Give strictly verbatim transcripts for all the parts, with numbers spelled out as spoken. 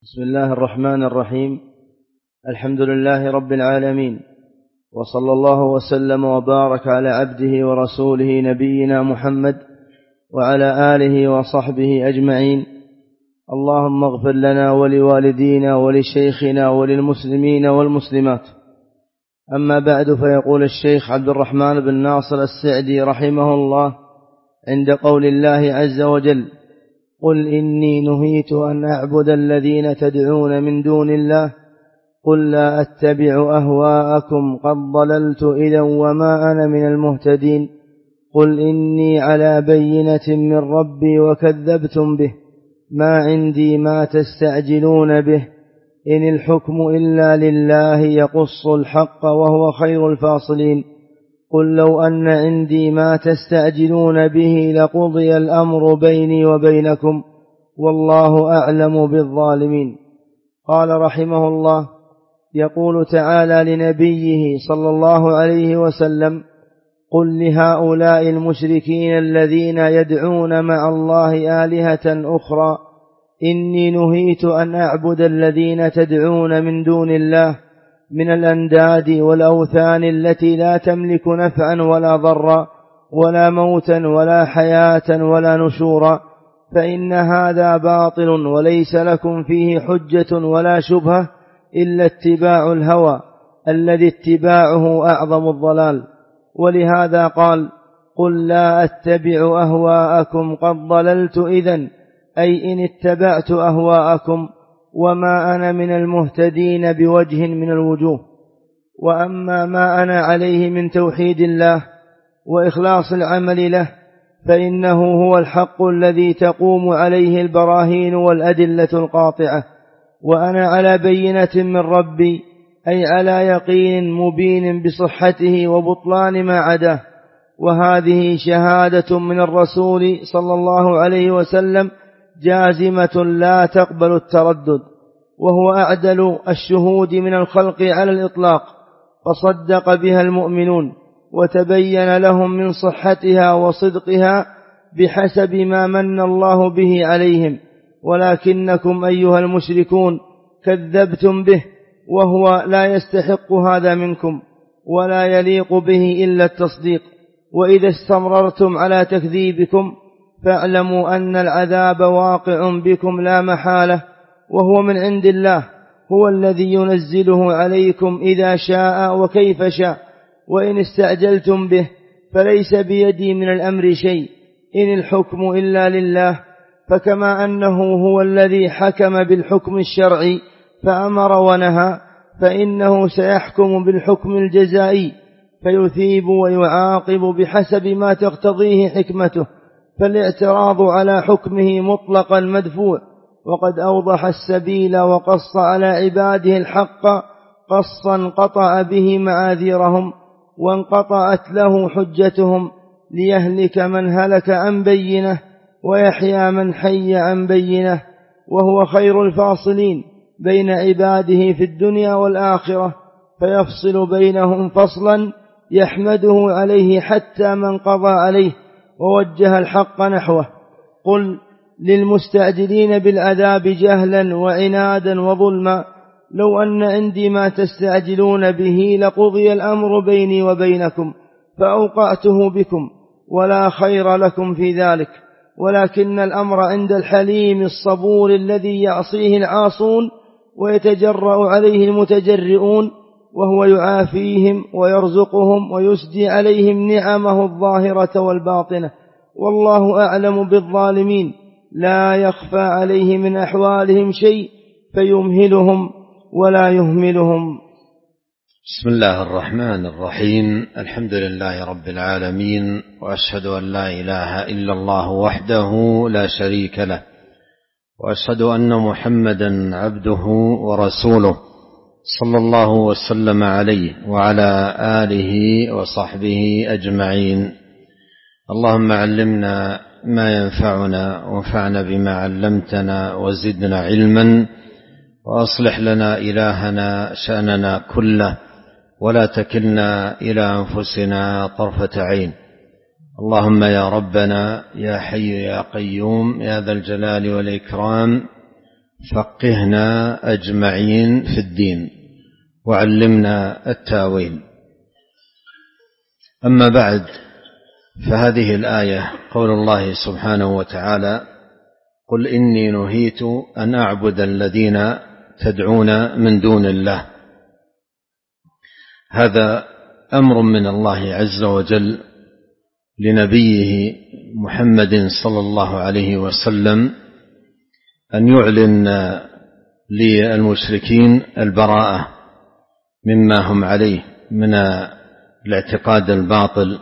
بسم الله الرحمن الرحيم. الحمد لله رب العالمين، وصلى الله وسلم وبارك على عبده ورسوله نبينا محمد وعلى آله وصحبه أجمعين. اللهم اغفر لنا ولوالدينا ولشيخنا وللمسلمين والمسلمات. أما بعد، فيقول الشيخ عبد الرحمن بن ناصر السعدي رحمه الله عند قول الله عز وجل: قل إني نهيت أن أعبد الذين تدعون من دون الله قل لا أتبع أهواءكم قد ضللت إذا وما أنا من المهتدين قل إني على بينة من ربي وكذبتم به ما عندي ما تستعجلون به إن الحكم إلا لله يقص الحق وهو خير الفاصلين قل لو أن عندي ما تستعجلون به لقضي الأمر بيني وبينكم والله أعلم بالظالمين. قال رحمه الله: يقول تعالى لنبيه صلى الله عليه وسلم: قل لهؤلاء المشركين الذين يدعون مع الله آلهة أخرى إني نهيت أن أعبد الذين تدعون من دون الله من الأنداد والأوثان التي لا تملك نفعا ولا ضرا ولا موتا ولا حياة ولا نشورا فإن هذا باطل وليس لكم فيه حجة ولا شبهة إلا اتباع الهوى الذي اتباعه أعظم الضلال. ولهذا قال: قل لا أتبع أهواءكم قد ضللت إذن، أي إن اتبعت أهواءكم وما أنا من المهتدين بوجه من الوجوه. وأما ما أنا عليه من توحيد الله وإخلاص العمل له فإنه هو الحق الذي تقوم عليه البراهين والأدلة القاطعة، وأنا على بينة من ربي، أي على يقين مبين بصحته وبطلان ما عداه. وهذه شهادة من الرسول صلى الله عليه وسلم جازمة لا تقبل التردد، وهو أعدل الشهود من الخلق على الإطلاق، فصدق بها المؤمنون وتبين لهم من صحتها وصدقها بحسب ما من الله به عليهم. ولكنكم أيها المشركون كذبتم به، وهو لا يستحق هذا منكم ولا يليق به إلا التصديق. وإذا استمررتم على تكذيبكم فاعلموا أن العذاب واقع بكم لا محالة، وهو من عند الله، هو الذي ينزله عليكم إذا شاء وكيف شاء. وإن استعجلتم به فليس بيدي من الأمر شيء، إن الحكم إلا لله. فكما أنه هو الذي حكم بالحكم الشرعي فأمر ونهى، فإنه سيحكم بالحكم الجزائي فيثيب ويعاقب بحسب ما تقتضيه حكمته. فالاعتراض على حكمه مطلقا مدفوع، وقد أوضح السبيل وقص على عباده الحق قصا قطع به معاذيرهم وانقطعت له حجتهم، ليهلك من هلك عن بينه ويحيى من حي عن بينه، وهو خير الفاصلين بين عباده في الدنيا والآخرة، فيفصل بينهم فصلا يحمده عليه حتى من قضى عليه ووجه الحق نحوه. قل للمستعجلين بالعذاب جهلا وعنادا وظلما لو أن عندي ما تستعجلون به لقضي الأمر بيني وبينكم فأوقعته بكم ولا خير لكم في ذلك، ولكن الأمر عند الحليم الصبور الذي يعصيه العاصون ويتجرأ عليه المتجرئون، وهو يعافيهم ويرزقهم ويسدي عليهم نعمه الظاهرة والباطنة. والله أعلم بالظالمين، لا يخفى عليه من أحوالهم شيء فيمهلهم ولا يهملهم. بسم الله الرحمن الرحيم. الحمد لله رب العالمين، وأشهد أن لا إله إلا الله وحده لا شريك له، وأشهد أن محمدا عبده ورسوله صلى الله وسلم عليه وعلى آله وصحبه أجمعين. اللهم علمنا ما ينفعنا وانفعنا بما علمتنا وزدنا علما، وأصلح لنا إلهنا شأننا كله ولا تكلنا إلى أنفسنا طرفة عين. اللهم يا ربنا يا حي يا قيوم يا ذا الجلال والإكرام فقهنا أجمعين في الدين وعلمنا التاويل. أما بعد، فهذه الآية قول الله سبحانه وتعالى: قل إني نهيت أن أعبد الذين تدعون من دون الله. هذا أمر من الله عز وجل لنبيه محمد صلى الله عليه وسلم أن يعلن للمشركين البراءة مما هم عليه من الاعتقاد الباطل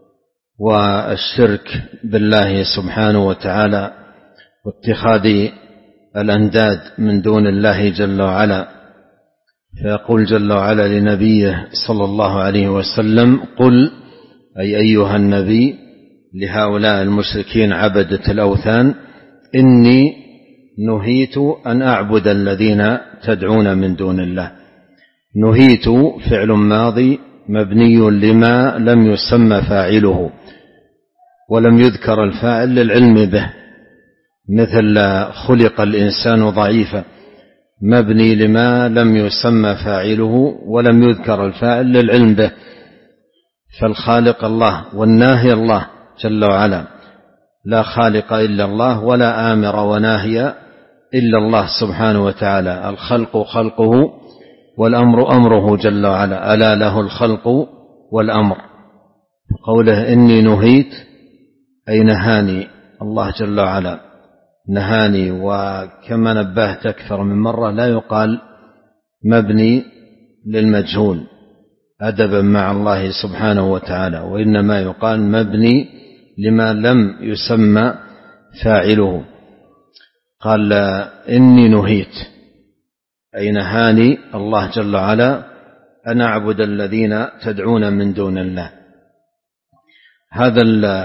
والشرك بالله سبحانه وتعالى واتخاذ الأنداد من دون الله جل وعلا. فيقول جل وعلا لنبيه صلى الله عليه وسلم: قل، أي أيها النبي، لهؤلاء المشركين عبدة الأوثان: إني نهيت أن أعبد الذين تدعون من دون الله. نهيت فعل ماضي مبني لما لم يسمى فاعله ولم يذكر الفاعل للعلم به، مثل خلق الإنسان ضعيفا، مبني لما لم يسمى فاعله ولم يذكر الفاعل للعلم به. فالخالق الله والناهي الله جل وعلا، لا خالق إلا الله ولا آمر وناهي إلا الله سبحانه وتعالى. الخلق خلقه والأمر أمره جل وعلا، ألا له الخلق والأمر. قوله إني نهيت أي نهاني الله جل وعلا، نهاني. وكما نبهت أكثر من مرة لا يقال مبني للمجهول أدبا مع الله سبحانه وتعالى، وإنما يقال مبني لما لم يسمى فاعله. قال إني نهيت أي نهاني الله جل وعلا أن أعبد الذين تدعون من دون الله. هذا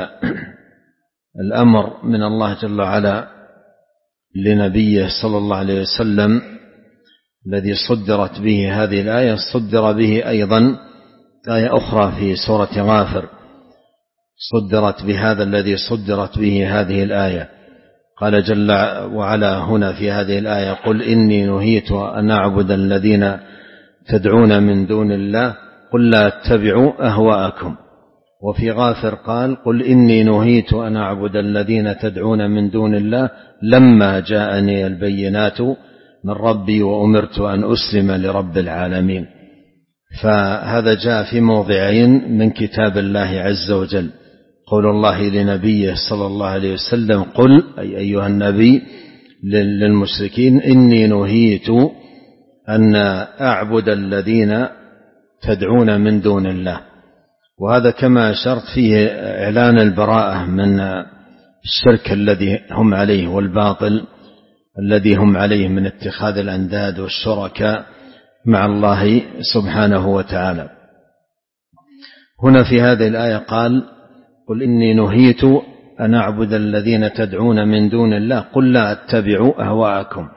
الأمر من الله جل وعلا لنبيه صلى الله عليه وسلم الذي صدرت به هذه الآية، صدر به أيضا آية أخرى في سورة غافر صدرت بهذا الذي صدرت به هذه الآية. قال جل وعلا هنا في هذه الآية: قل إني نهيت أن أعبد الذين تدعون من دون الله قل لا اتبعوا أهواءكم. وفي غافر قال: قل إني نهيت أن أعبد الذين تدعون من دون الله لما جاءني البينات من ربي وأمرت أن أسلم لرب العالمين. فهذا جاء في موضعين من كتاب الله عز وجل. قول الله لنبيه صلى الله عليه وسلم: قل، أي أيها النبي، للمشركين: إني نهيت أن أعبد الذين تدعون من دون الله. وهذا كما أشرت فيه إعلان البراءة من الشرك الذي هم عليه والباطل الذي هم عليه من اتخاذ الأنداد والشركاء مع الله سبحانه وتعالى. هنا في هذه الآية قال: قل إني نهيت أن أعبد الذين تدعون من دون الله قل لا أتبع أهواءكم.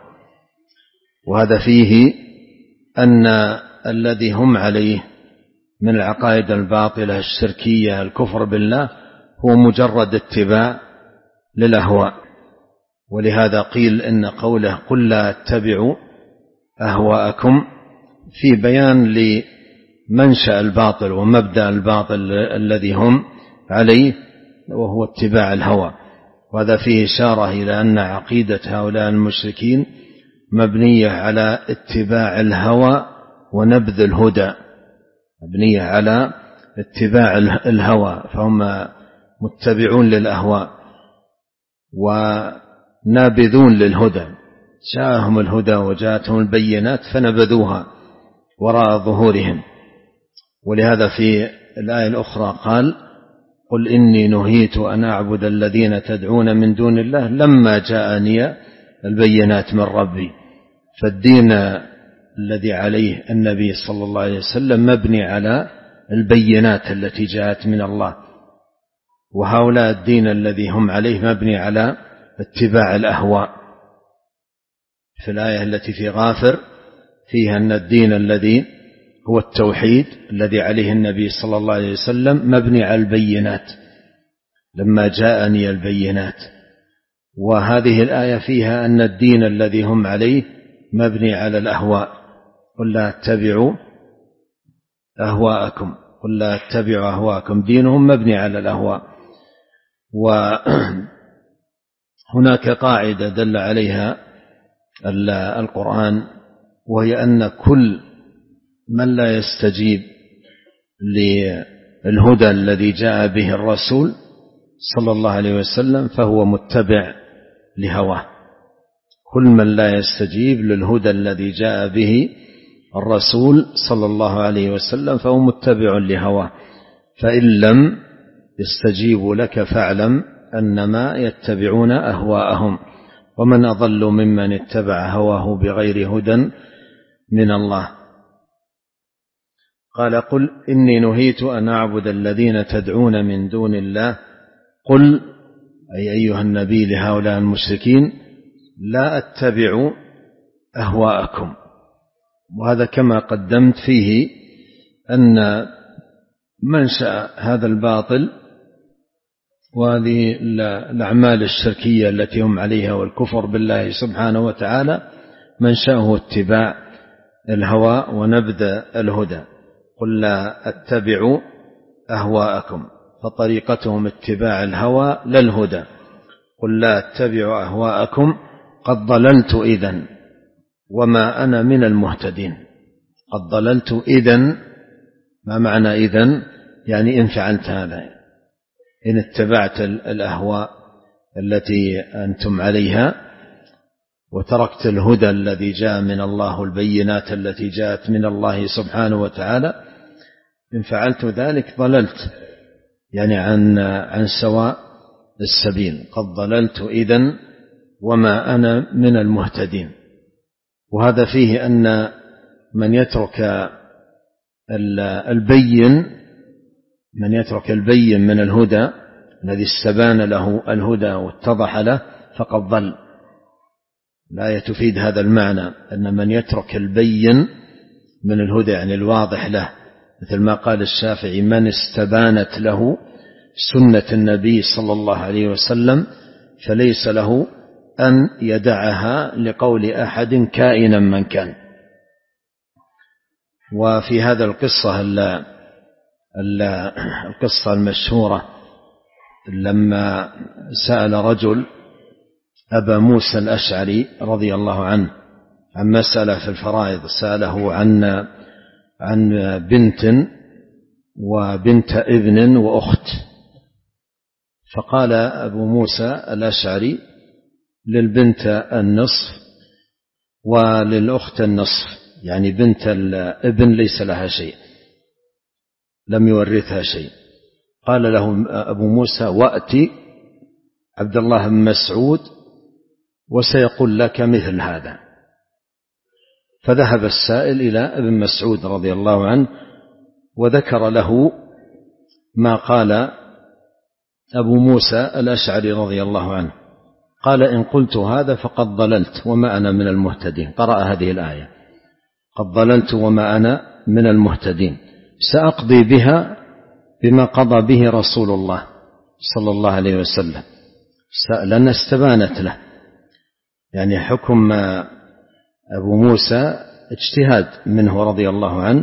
وهذا فيه أن الذي هم عليه من العقائد الباطلة الشركية الكفر بالله هو مجرد اتباع للأهواء. ولهذا قيل إن قوله قل لا أتبع أهواءكم في بيان لمنشأ الباطل ومبدأ الباطل الذي هم عليه، وهو اتباع الهوى. وهذا فيه إشارة إلى أن عقيدة هؤلاء المشركين مبنية على اتباع الهوى ونبذ الهدى، مبنية على اتباع الهوى، فهم متبعون للأهواء ونابذون للهدى. جاءهم الهدى وجاءتهم البينات فنبذوها وراء ظهورهم. ولهذا في الآية الأخرى قال: قل إني نهيت أن أعبد الذين تدعون من دون الله لما جاءني البينات من ربي. فالدين الذي عليه النبي صلى الله عليه وسلم مبني على البينات التي جاءت من الله، وهؤلاء الدين الذي هم عليه مبني على اتباع الأهواء. في الآية التي في غافر فيها أن الدين الذي هو التوحيد الذي عليه النبي صلى الله عليه وسلم مبني على البينات، لما جاءني البينات. وهذه الآية فيها أن الدين الذي هم عليه مبني على الأهواء. قل لا اتبعوا أهواءكم قل لا اتبعوا أهواءكم دينهم مبني على الأهواء. وهناك قاعدة دل عليها القرآن، وهي أن كل من لا يستجيب للهدى الذي جاء به الرسول صلى الله عليه وسلم فهو متبع لهواه. كل من لا يستجيب للهدى الذي جاء به الرسول صلى الله عليه وسلم فهو متبع لهواه. فإن لم يستجيبوا لك فاعلم أنما يتبعون أهواءهم، ومن أضل ممن اتبع هواه بغير هدى من الله. قال قل إني نهيت أن أعبد الذين تدعون من دون الله. قل أي أيها النبي لهؤلاء المشركين لا أتبع أهواءكم. وهذا كما قدمت فيه أن منشأ هذا الباطل وهذه الأعمال الشركية التي هم عليها والكفر بالله سبحانه وتعالى منشأه اتباع الهوى ونبذ الهدى. قل لا أتبع أهواءكم، فطريقتهم اتباع الهوى لا الهدى. قل لا أتبع أهواءكم قد ضللت إذن وما أنا من المهتدين. قد ضللت إذن، ما معنى إذن؟ يعني إن فعلت هذا، إن اتبعت الأهواء التي أنتم عليها وتركت الهدى الذي جاء من الله، البينات التي جاءت من الله سبحانه وتعالى، إن فعلت ذلك ضللت، يعني عن عن سواء السبيل. قد ضللت إذن وما أنا من المهتدين. وهذا فيه أن من يترك البين من يترك البين من الهدى الذي استبان له الهدى واتضح له فقد ضل. الآية تفيد هذا المعنى، أن من يترك البين من الهدى يعني الواضح له، مثل ما قال الشافعي: من استبانت له سنة النبي صلى الله عليه وسلم فليس له أن يدعها لقول أحد كائنا من كان. وفي هذا القصة القصة المشهورة لما سأل رجل أبا موسى الأشعري رضي الله عنه عن مسألة في الفرائض، سأله عن عن بنت وبنت ابن وأخت، فقال أبو موسى الأشعري: للبنت النصف وللأخت النصف، يعني بنت الابن ليس لها شيء، لم يورثها شيء. قال له أبو موسى: وأتي عبد الله بن مسعود وسيقول لك مثل هذا. فذهب السائل إلى ابن مسعود رضي الله عنه وذكر له ما قال أبو موسى الأشعري رضي الله عنه. قال: إن قلت هذا فقد ضللت وما أنا من المهتدين. قرأ هذه الآية: قد ضللت وما أنا من المهتدين، سأقضي بها بما قضى به رسول الله صلى الله عليه وسلم، لأن استبانت له. يعني حكم أبو موسى اجتهاد منه رضي الله عنه،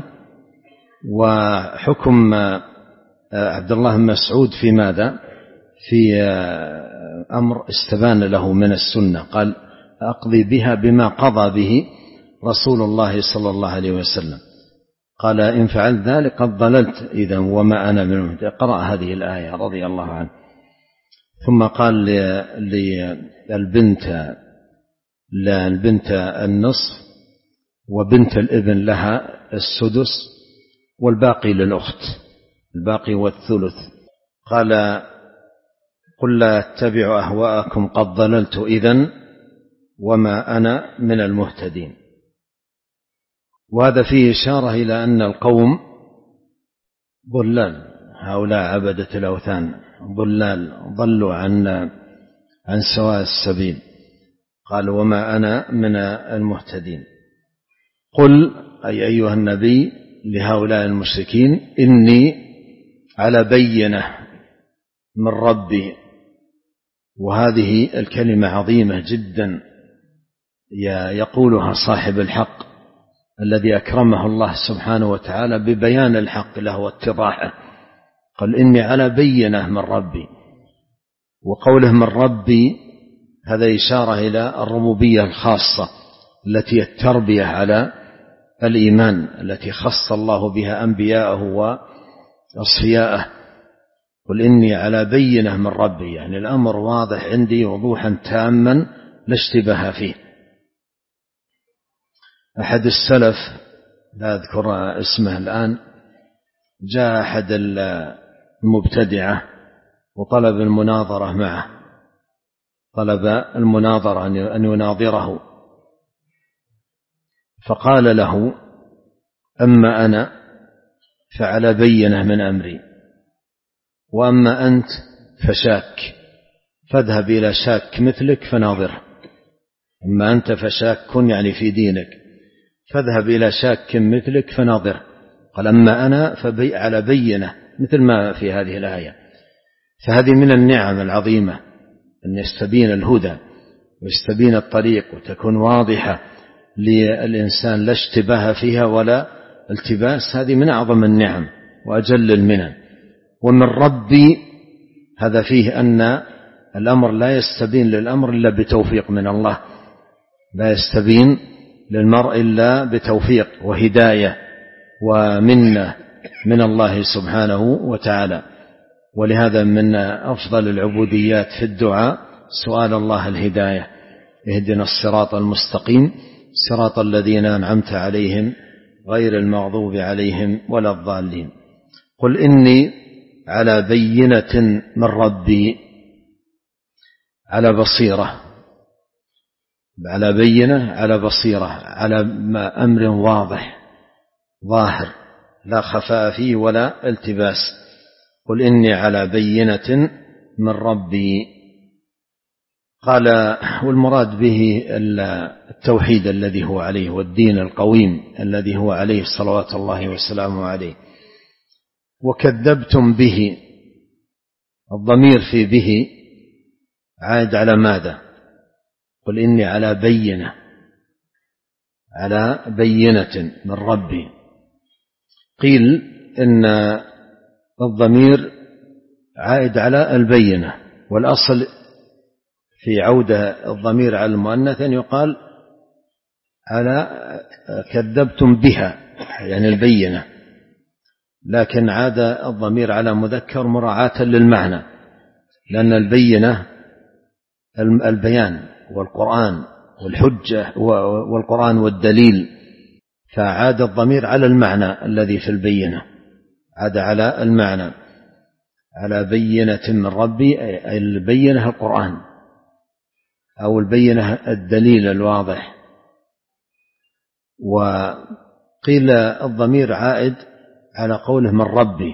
وحكم عبد الله بن مسعود في ماذا؟ في أمر استبان له من السنة، قال: أقضي بها بما قضى به رسول الله صلى الله عليه وسلم. قال: إن فعلت ذلك قد ضللت إذن وما أنا من المهتدين. قرأ هذه الآية رضي الله عنه. ثم قال للبنت للبنت النصف وبنت الابن لها السدس والباقي للأخت، الباقي والثلث. قال: قل لا اتبع أهواءكم قد ضللت إذن وما أنا من المهتدين. وهذا فيه إشارة إلى أن القوم ضلال، هؤلاء عبدة الأوثان ضلال، ضلوا عن عن سواء السبيل. قال: وما أنا من المهتدين. قل أي أيها النبي لهؤلاء المشركين: إني على بينة من ربي وهذه الكلمة عظيمة جدا يقولها صاحب الحق الذي أكرمه الله سبحانه وتعالى ببيان الحق له واتضاحه. قال إني على بينة من ربي، وقوله من ربي هذا إشارة إلى الربوبية الخاصة التي التربية على الإيمان التي خص الله بها أنبياءه وأصفياءه. قل إني على بينة من ربي، يعني الأمر واضح عندي وضوحا تاما لا اشتباه فيه. أحد السلف لا أذكر اسمه الآن، جاء أحد المبتدعة وطلب المناظرة معه، طلب المناظرة أن يناظره، فقال له أما أنا فعلى بينة من أمري، وأما أنت فشاك، فاذهب إلى شاك مثلك فناظره. أما أنت فشاك يعني في دينك، فاذهب إلى شاك مثلك فناظره. قال أما أنا فبي على بينة، مثل ما في هذه الآية. فهذه من النعم العظيمة أن يستبين الهدى ويستبين الطريق وتكون واضحة للإنسان لا اشتباه فيها ولا التباس. هذه من أعظم النعم وأجل المنن. ومن ربي هذا فيه أن الأمر لا يستبين للأمر إلا بتوفيق من الله، لا يستبين للمرء إلا بتوفيق وهداية ومنة من الله سبحانه وتعالى. ولهذا من أفضل العبوديات في الدعاء سؤال الله الهداية. اهدنا الصراط المستقيم صراط الذين أنعمت عليهم غير المغضوب عليهم ولا الضالين. قل إني على بينة من ربي، على بصيرة، على بينة على بصيرة، على أمر واضح ظاهر لا خفاء فيه ولا التباس. قل إني على بينة من ربي. قال والمراد به التوحيد الذي هو عليه والدين القويم الذي هو عليه صلوات الله وسلامه عليه. وكذبتم به، الضمير في به عائد على ماذا؟ قل إني على بينة، على بينة من ربي. قيل إن الضمير عائد على البينة، والأصل في عودة الضمير على المؤنث أن يقال على كذبتم بها يعني البينة، لكن عاد الضمير على مذكر مراعاة للمعنى، لأن البينة البيان والقرآن والحجة والقرآن والدليل، فعاد الضمير على المعنى الذي في البينة، عاد على المعنى على بينة من ربي، أي البينة القرآن أو البينة الدليل الواضح. وقيل الضمير عائد على قوله من ربي،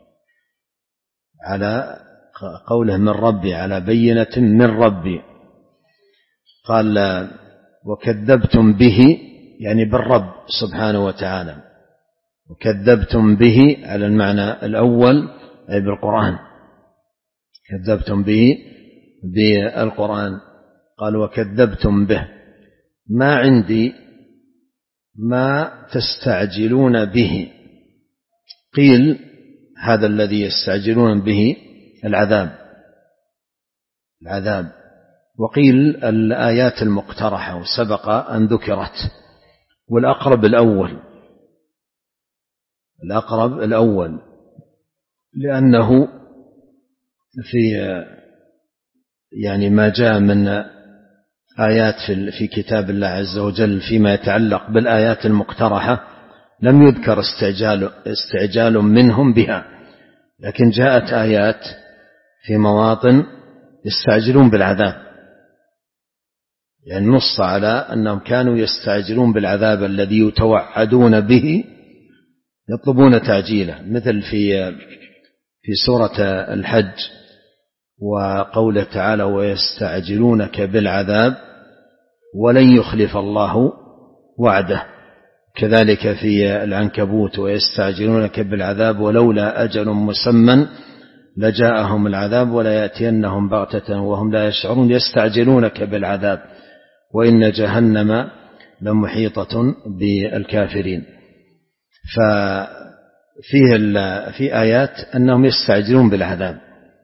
على قوله من ربي على بينة من ربي. قال وكذبتم به يعني بالرب سبحانه وتعالى، وكذبتم به على المعنى الأول أي بالقرآن، كذبتم به بالقرآن. قال وكذبتم به، ما عندي ما تستعجلون به. قيل هذا الذي يستعجلون به العذاب العذاب وقيل الآيات المقترحة وسبق أن ذكرت، والأقرب الأول الأقرب الأول لأنه في يعني ما جاء من آيات في كتاب الله عز وجل فيما يتعلق بالآيات المقترحة لم يذكر استعجال, استعجال منهم بها، لكن جاءت آيات في مواطن يستعجلون بالعذاب، يعني نص على أنهم كانوا يستعجلون بالعذاب الذي يتوعدون به، يطلبون تعجيله، مثل في في سورة الحج وقوله تعالى ويستعجلونك بالعذاب ولن يخلف الله وعده. كذلك في العنكبوت ويستعجلونك بالعذاب ولولا أجل مسمى لجاءهم العذاب ولا يأتينهم بغتة وهم لا يشعرون يستعجلونك بالعذاب وإن جهنم لمحيطة بالكافرين. ففيه في آيات أنهم يستعجلون بالعذاب،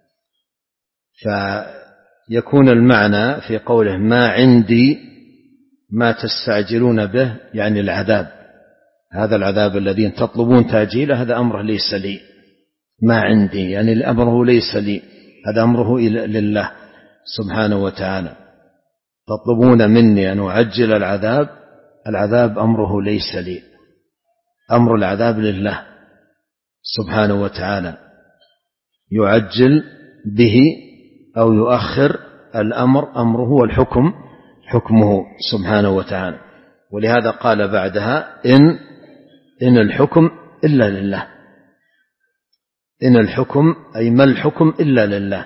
فيكون المعنى في قوله ما عندي ما تستعجلون به يعني العذاب، هذا العذاب الذي تطلبون تأجيله هذا أمره ليس لي، ما عندي يعني أمره ليس لي، هذا أمره لله سبحانه وتعالى. تطلبون مني أن أعجل العذاب، العذاب أمره ليس لي، أمر العذاب لله سبحانه وتعالى، يعجل به أو يؤخر الأمر أمره والحكم حكمه سبحانه وتعالى. ولهذا قال بعدها إن إن الحكم إلا لله، إن الحكم أي ما الحكم إلا لله،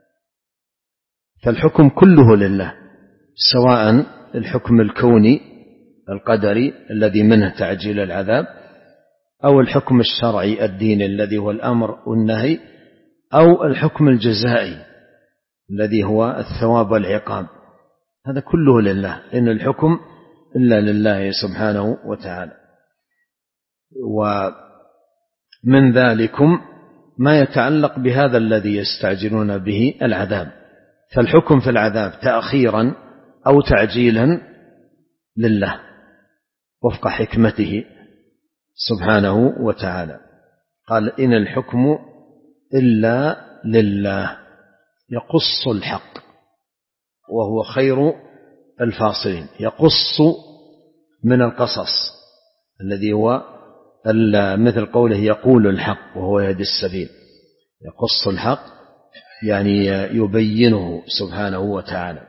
فالحكم كله لله، سواء الحكم الكوني القدري الذي منه تعجيل العذاب، أو الحكم الشرعي الديني الذي هو الأمر والنهي، أو الحكم الجزائي الذي هو الثواب والعقاب، هذا كله لله، إن الحكم إلا لله سبحانه وتعالى. ومن ذلكم ما يتعلق بهذا الذي يستعجلون به العذاب، فالحكم في العذاب تأخيرا أو تعجيلا لله وفق حكمته سبحانه وتعالى. قال إن الحكم إلا لله يقص الحق وهو خير الفاصلين. يقص من القصص الذي هو مثل قوله يقول الحق وهو يهدي السبيل، يقص الحق يعني يبينه سبحانه وتعالى،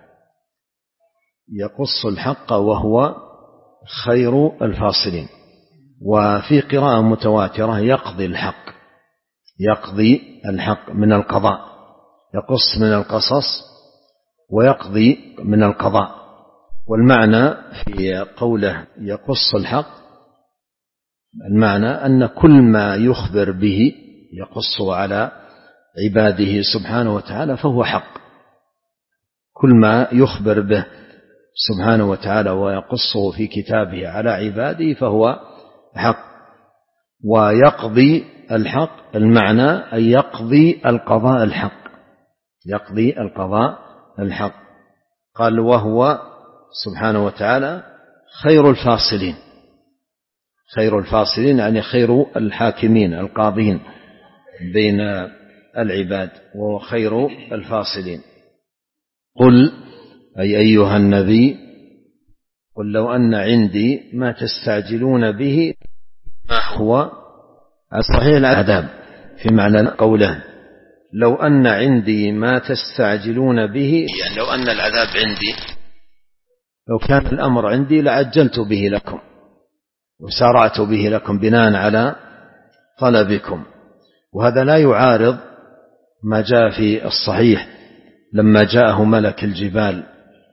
يقص الحق وهو خير الفاصلين. وفي قراءة متواترة يقضي الحق، يقضي الحق من القضاء، يقص من القصص ويقضي من القضاء. والمعنى في قوله يقص الحق المعنى أن كل ما يخبر به يقص على عباده سبحانه وتعالى فهو حق، كل ما يخبر به سبحانه وتعالى ويقصه في كتابه على عباده فهو حق. ويقضي الحق المعنى أن يقضي القضاء الحق، يقضي القضاء الحق. قال وهو سبحانه وتعالى خير الفاصلين، خير الفاصلين يعني خير الحاكمين القاضين بين العباد، وهو خير الفاصلين. قل أي أيها النبي قل لو أن عندي ما تستعجلون به ما هو الصحيح العذاب، في معنى قوله لو أن عندي ما تستعجلون به، يعني لو أن العذاب عندي، لو كان الأمر عندي لعجلت به لكم وسارعت به لكم بناء على طلبكم. وهذا لا يعارض ما جاء في الصحيح لما جاءه ملك الجبال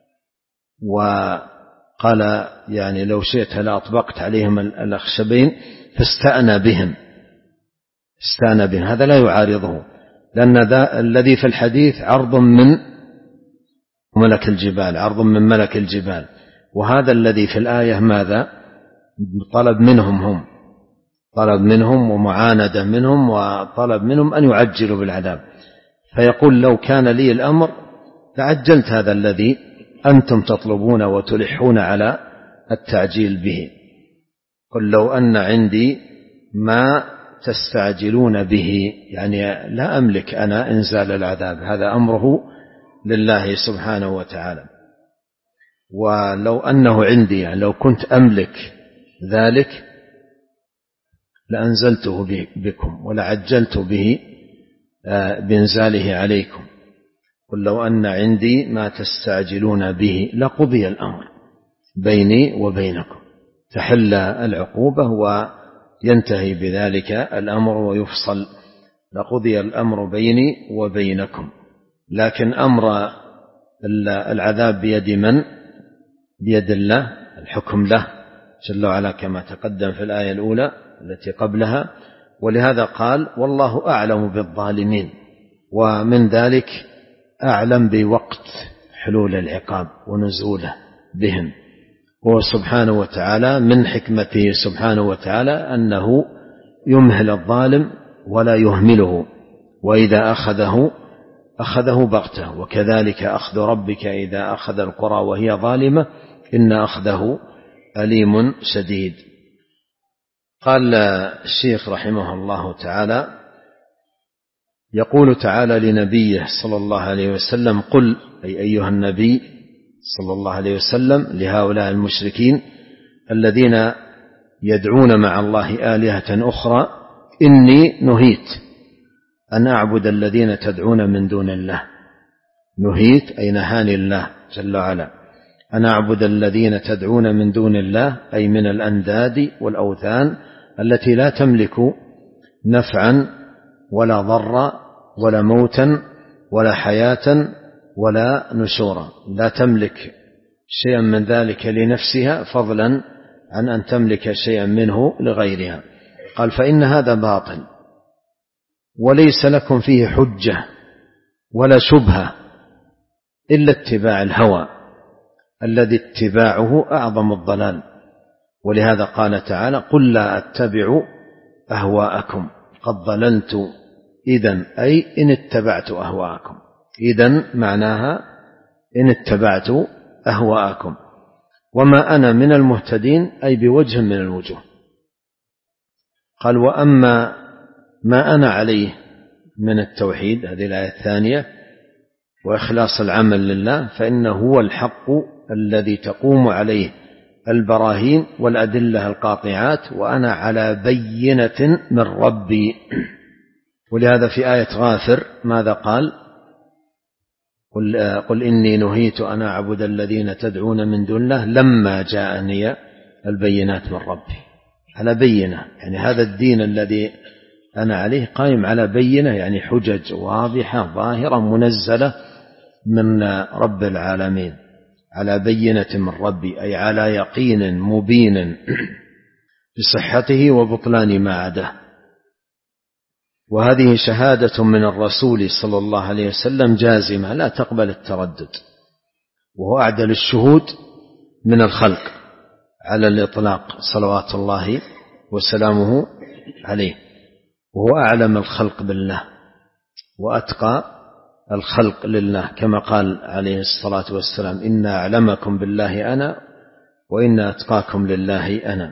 وقال يعني لو شئت لأطبقت عليهم الأخشبين فاستأنى بهم، استأنى بهم، هذا لا يعارضه، لأن ذا الذي في الحديث عرض من ملك الجبال، عرض من ملك الجبال، وهذا الذي في الآية ماذا؟ طلب منهم هم، طلب منهم ومعاندة منهم، وطلب منهم أن يعجلوا بالعذاب. فيقول لو كان لي الأمر لعجلت هذا الذي أنتم تطلبون وتلحون على التعجيل به. قل لو أن عندي ما تستعجلون به، يعني لا أملك أنا إنزال العذاب، هذا أمره لله سبحانه وتعالى. ولو أنه عندي، يعني لو كنت أملك ذلك لأنزلته بكم ولعجلت به بإنزاله عليكم. قل لو أن عندي ما تستعجلون به لقضي الأمر بيني وبينكم، تحل العقوبة وينتهي بذلك الأمر ويفصل، لقضي الأمر بيني وبينكم. لكن أمر العذاب بيد من؟ بيد الله، الحكم له جل وعلا كما تقدم في الآية الأولى التي قبلها. ولهذا قال والله أعلم بالظالمين، ومن ذلك أعلم بوقت حلول العقاب ونزوله بهم. هو سبحانه وتعالى من حكمته سبحانه وتعالى أنه يمهل الظالم ولا يهمله، وإذا أخذه أخذه بغته، وكذلك أخذ ربك إذا أخذ القرى وهي ظالمة إن أخذه أليم شديد. قال الشيخ رحمه الله تعالى: يقول تعالى لنبيه صلى الله عليه وسلم: قل، أي أيها النبي صلى الله عليه وسلم، لهؤلاء المشركين الذين يدعون مع الله آلهة أخرى: إني نهيت أن أعبد الذين تدعون من دون الله. نهيت أي نهاني الله جل وعلا أن أعبد الذين تدعون من دون الله، أي من الأنداد والأوثان التي لا تملك نفعا ولا ضرا ولا موتا ولا حياة ولا نشورا، لا تملك شيئا من ذلك لنفسها فضلا عن أن تملك شيئا منه لغيرها. قال: فإن هذا باطل وليس لكم فيه حجة ولا شبهة إلا اتباع الهوى الذي اتباعه أعظم الضلال. ولهذا قال تعالى: قل لا أتبع أهواءكم قد ضللت إذن، أي إن اتبعت أهواءكم. إذن معناها إن اتبعت أهواءكم، وما أنا من المهتدين، أي بوجه من الوجوه. قال: وأما ما أنا عليه من التوحيد، هذه الآية الثانية، وإخلاص العمل لله، فإنه هو الحق الذي تقوم عليه البراهين والأدلة القاطعات، وأنا على بينة من ربي. ولهذا في آية غافر ماذا قال؟ قل, قل إني نهيت أن أعبد الذين تدعون من دون الله لما جاءني البينات من ربي. على بينة، يعني هذا الدين الذي أنا عليه قائم على بينة، يعني حجج واضحة ظاهرة منزلة من رب العالمين، على بينة من ربي، أي على يقين مبين بصحته وبطلان ما عداه. وهذه شهادة من الرسول صلى الله عليه وسلم جازمة لا تقبل التردد، وهو أعدل الشهود من الخلق على الإطلاق صلوات الله وسلامه عليه، وهو أعلم الخلق بالله وأتقى الخلق لله، كما قال عليه الصلاة والسلام: إن أعلمكم بالله أنا وإن أتقاكم لله أنا.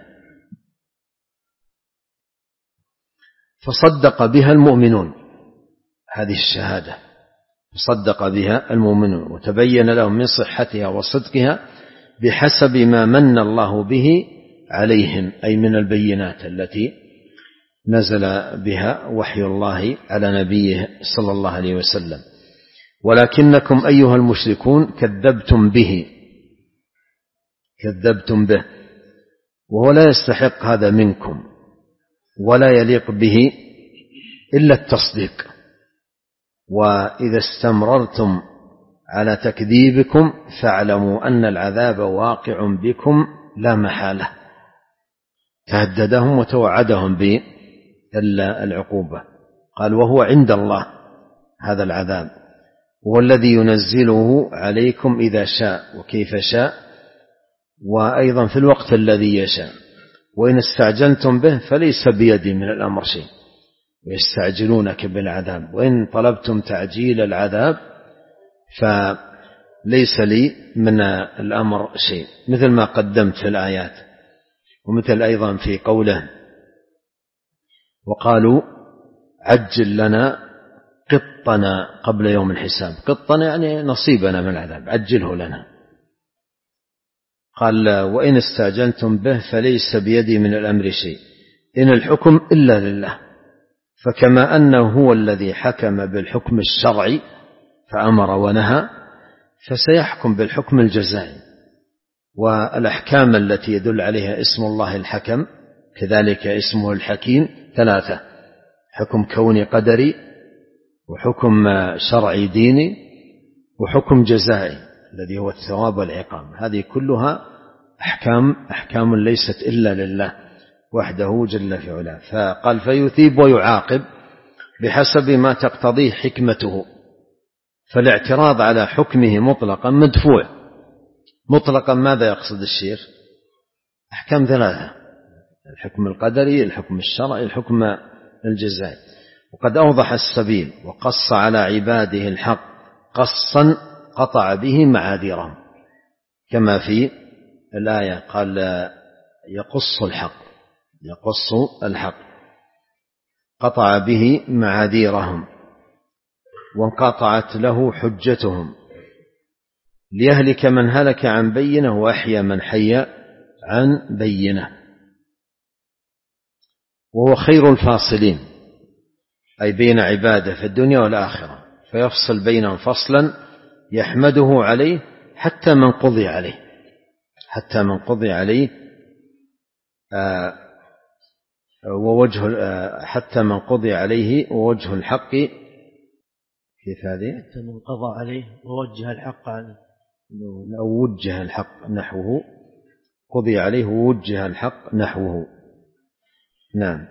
فصدق بها المؤمنون، هذه الشهادة صدق بها المؤمنون، وتبين لهم من صحتها وصدقها بحسب ما من الله به عليهم، أي من البينات التي نزل بها وحي الله على نبيه صلى الله عليه وسلم. ولكنكم أيها المشركون كذبتم به، كذبتم به، وهو لا يستحق هذا منكم ولا يليق به إلا التصديق. وإذا استمررتم على تكذيبكم فاعلموا أن العذاب واقع بكم لا محالة. تهددهم وتوعدهم بالعقوبة. قال: وهو عند الله هذا العذاب، هو الذي ينزله عليكم إذا شاء وكيف شاء، وأيضا في الوقت الذي يشاء. وإن استعجلتم به فليس بيدي من الأمر شيء، ويستعجلونك بالعذاب، وإن طلبتم تعجيل العذاب فليس لي من الأمر شيء، مثل ما قدمت في الآيات. ومثل أيضا في قوله: وقالوا عجل لنا قطنا قبل يوم الحساب. قطنا يعني نصيبنا من العذاب، عجله لنا. قال: وإن استعجلتم به فليس بيدي من الأمر شيء، إن الحكم إلا لله. فكما أنه هو الذي حكم بالحكم الشرعي فأمر ونهى، فسيحكم بالحكم الجزائي. والأحكام التي يدل عليها اسم الله الحكم كذلك اسمه الحكيم ثلاثة: حكم كوني قدري، وحكم شرعي ديني، وحكم جزائي الذي هو الثواب والعقاب. هذه كلها أحكام أحكام ليست إلا لله وحده جل في علاه. فقال: فيثيب ويعاقب، بحسب ما تقتضيه حكمته. فالاعتراض على حكمه مطلقا مدفوع. مطلقا ماذا يقصد الشيخ؟ أحكام ثلاثة: الحكم القدري، الحكم الشرعي، الحكم الجزائي. وقد أوضح السبيل وقص على عباده الحق قصا قطع به معاذيرهم، كما في الآية قال يقص الحق، يقص الحق، قطع به معاذيرهم وانقطعت له حجتهم، ليهلك من هلك عن بينه وأحيا من حي عن بينه. وهو خير الفاصلين، أي بين عباده في الدنيا والآخرة، فيفصل بينهم فصلا يحمده عليه حتى من قضي عليه، حتى من قضي عليه آه ووجه آه حتى من قضي عليه ووجه الحق. كيف هذه؟ حتى من قضى عليه ووجه الحق عليه، أو وجه الحق نحوه، قضي عليه ووجه الحق نحوه. نعم.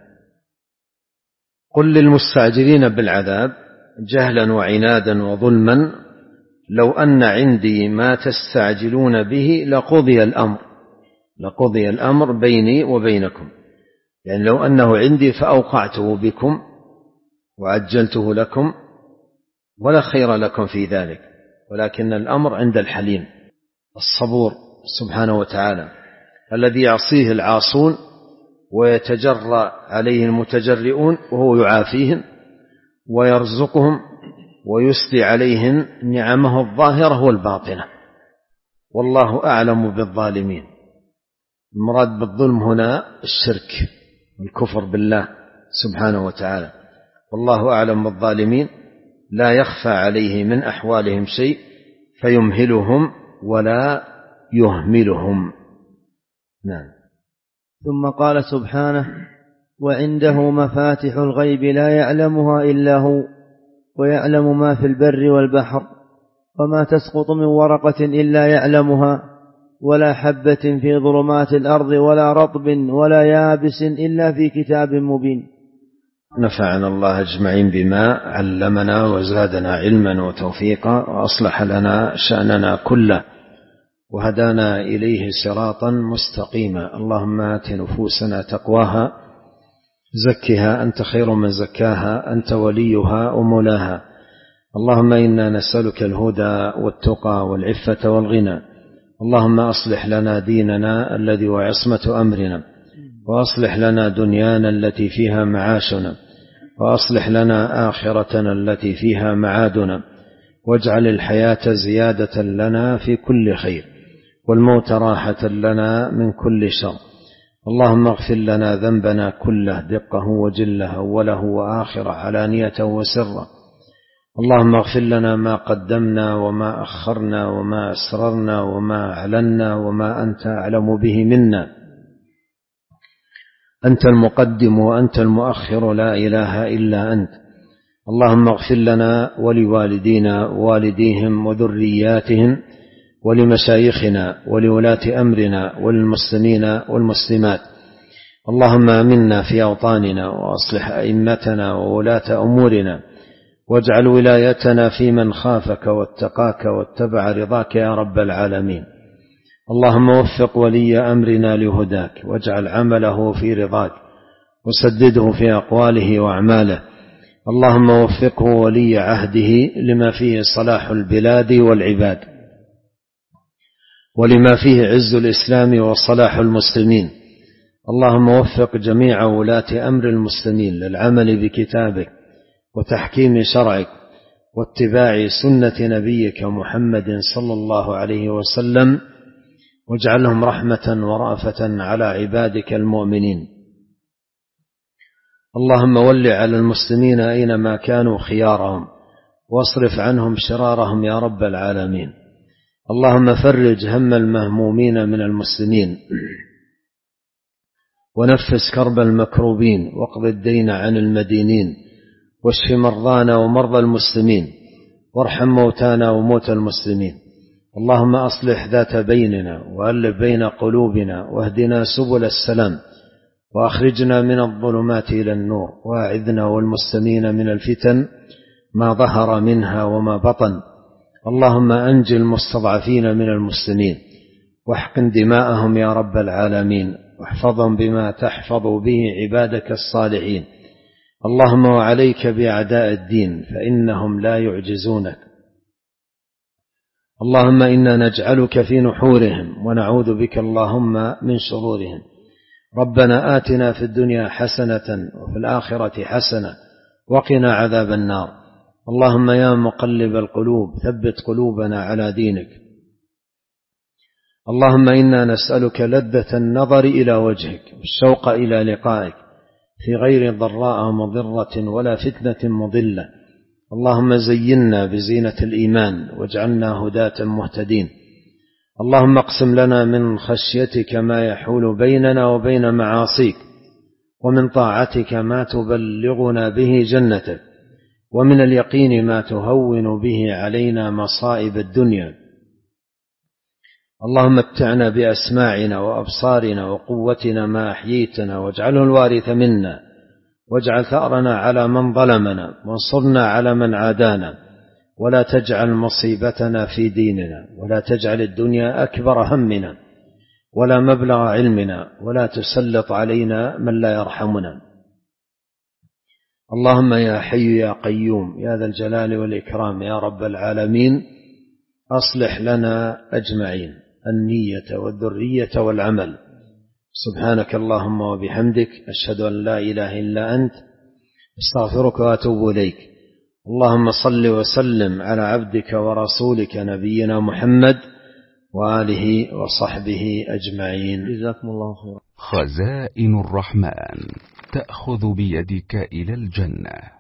قل للمستعجلين بالعذاب جهلا وعنادا وظلما لو أن عندي ما تستعجلون به لقضي الأمر، لقضي الأمر بيني وبينكم، يعني لو أنه عندي فأوقعته بكم وعجلته لكم ولا خير لكم في ذلك، ولكن الأمر عند الحليم الصبور سبحانه وتعالى، الذي يعصيه العاصون ويتجرأ عليه المتجرئون، وهو يعافيهم ويرزقهم ويسدي عليهم نعمه الظاهرة والباطنة، والله أعلم بالظالمين. المراد بالظلم هنا الشرك والكفر بالله سبحانه وتعالى، والله أعلم بالظالمين، لا يخفى عليه من أحوالهم شيء فيمهلهم ولا يهملهم. نعم. ثم قال سبحانه: وعنده مفاتح الغيب لا يعلمها إلا هو ويعلم ما في البر والبحر وما تسقط من ورقة إلا يعلمها ولا حبة في ظلمات الأرض ولا رطب ولا يابس إلا في كتاب مبين. نفعنا الله أجمعين بما علمنا وزادنا علما وتوفيقا وأصلح لنا شأننا كله وهدانا إليه صراطا مستقيما. اللهم آت نفوسنا تقواها زكها أنت خير من زكاها أنت وليها ومولاها. اللهم إنا نسألك الهدى والتقى والعفة والغنى. اللهم أصلح لنا ديننا الذي هو عصمة أمرنا، وأصلح لنا دنيانا التي فيها معاشنا، وأصلح لنا آخرتنا التي فيها معادنا، واجعل الحياة زيادة لنا في كل خير والموت راحة لنا من كل شر. اللهم اغفر لنا ذنبنا كله دقه وجله أوله وآخره علانيته وسره. اللهم اغفر لنا ما قدمنا وما أخرنا وما أسررنا وما أعلنا وما أنت أعلم به منا. أنت المقدم وأنت المؤخر، لا إله إلا أنت. اللهم اغفر لنا ولوالدينا ووالديهم وذرياتهم ولمشايخنا ولولاة أمرنا وللمسلمين والمسلمات. اللهم آمنا في أوطاننا وأصلح أئمتنا وولاة أمورنا، واجعل ولايتنا في من خافك واتقاك واتبع رضاك يا رب العالمين. اللهم وفق ولي أمرنا لهداك، واجعل عمله في رضاك، وسدده في أقواله وأعماله. اللهم وفقه ولي عهده لما فيه صلاح البلاد والعباد، ولما فيه عز الإسلام وصلاح المسلمين. اللهم وفق جميع ولاة أمر المسلمين للعمل بكتابك وتحكيم شرعك واتباع سنة نبيك محمد صلى الله عليه وسلم، واجعلهم رحمة ورأفة على عبادك المؤمنين. اللهم ول على المسلمين أينما كانوا خيارهم، واصرف عنهم شرارهم يا رب العالمين. اللهم فرج هم المهمومين من المسلمين، ونفس كرب المكروبين، واقض الدين عن المدينين، واشف مرضانا ومرضى المسلمين، وارحم موتانا وموتى المسلمين. اللهم أصلح ذات بيننا وألف بين قلوبنا، واهدنا سبل السلام، وأخرجنا من الظلمات إلى النور، وأعذنا والمسلمين من الفتن ما ظهر منها وما بطن. اللهم أنج المستضعفين من المسلمين واحقن دماءهم يا رب العالمين، واحفظهم بما تحفظ به عبادك الصالحين. اللهم وعليك بأعداء الدين فإنهم لا يعجزونك. اللهم إنا نجعلك في نحورهم ونعوذ بك اللهم من شرورهم. ربنا آتنا في الدنيا حسنة وفي الآخرة حسنة وقنا عذاب النار. اللهم يا مقلب القلوب ثبت قلوبنا على دينك. اللهم إنا نسألك لذة النظر إلى وجهك والشوق إلى لقائك في غير ضراء مضرة ولا فتنة مضلة. اللهم زينا بزينة الإيمان واجعلنا هداة مهتدين. اللهم اقسم لنا من خشيتك ما يحول بيننا وبين معاصيك، ومن طاعتك ما تبلغنا به جنتك، ومن اليقين ما تهون به علينا مصائب الدنيا. اللهم متعنا بأسماعنا وأبصارنا وقوتنا ما أحييتنا، واجعله الوارث منا، واجعل ثأرنا على من ظلمنا، وانصرنا على من عادانا، ولا تجعل مصيبتنا في ديننا، ولا تجعل الدنيا أكبر همنا ولا مبلغ علمنا، ولا تسلط علينا من لا يرحمنا. اللهم يا حي يا قيوم يا ذا الجلال والإكرام يا رب العالمين، أصلح لنا أجمعين النية والذرية والعمل. سبحانك اللهم وبحمدك، أشهد أن لا إله إلا أنت، استغفرك وأتوب إليك. اللهم صل وسلم على عبدك ورسولك نبينا محمد وآله وصحبه أجمعين. جزاكم الله خيرا. خزائن الرحمن تأخذ بيدك إلى الجنة.